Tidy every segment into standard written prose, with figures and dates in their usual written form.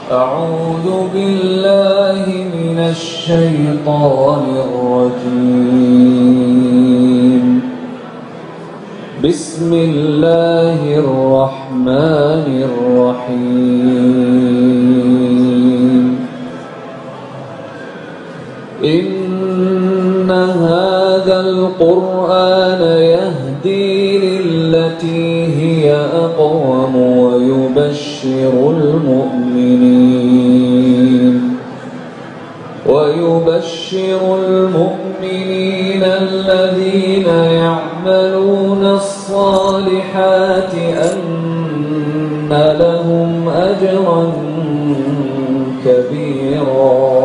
أعوذ بالله من الشيطان الرجيم. بسم الله الرحمن الرحيم. إن هذا القرآن يهدي للتي هي أقوم ويبشر المؤمنين الذين يعملون الصالحات أن لهم أجرا كبيرا،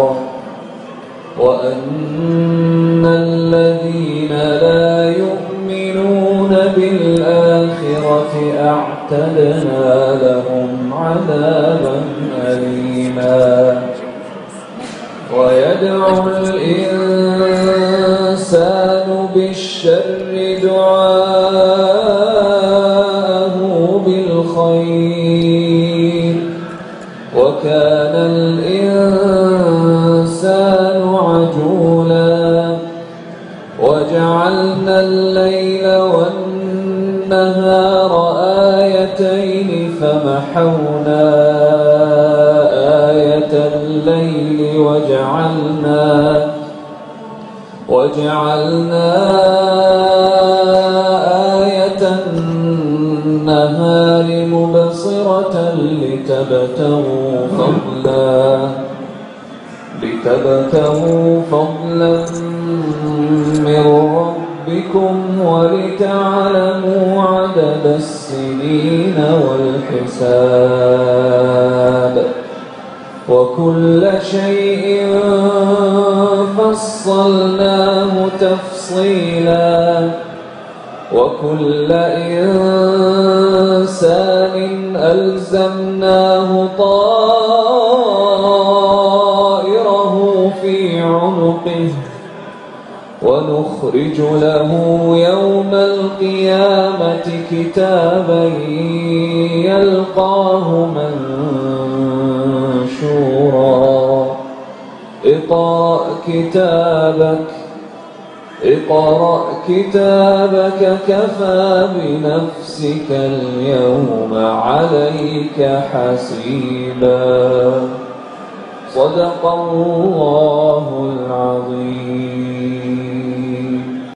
وأن الذين لا يؤمنون بالآخرة أعتدنا لهم عذابا أليما. ويدعو الإنسان بالشر دعاءه بالخير، وكان الإنسان عجولا. وجعلنا الليل والنهار آيتين فمحونا آية الليل وجعلنا آية النهار مبصرة لتبتغوا فضلا من ربكم ولتعلموا عدد السنين والحساب، وكل شيء فصلناه تفصيلا. وكل إنسان ألزمناه طائره في عنقه، ونخرج له يوم القيامة كتابا يلقاه منشورا. اقرأ كتابك كفى بنفسك اليوم عليك حسيبا. صدق الله العظيم.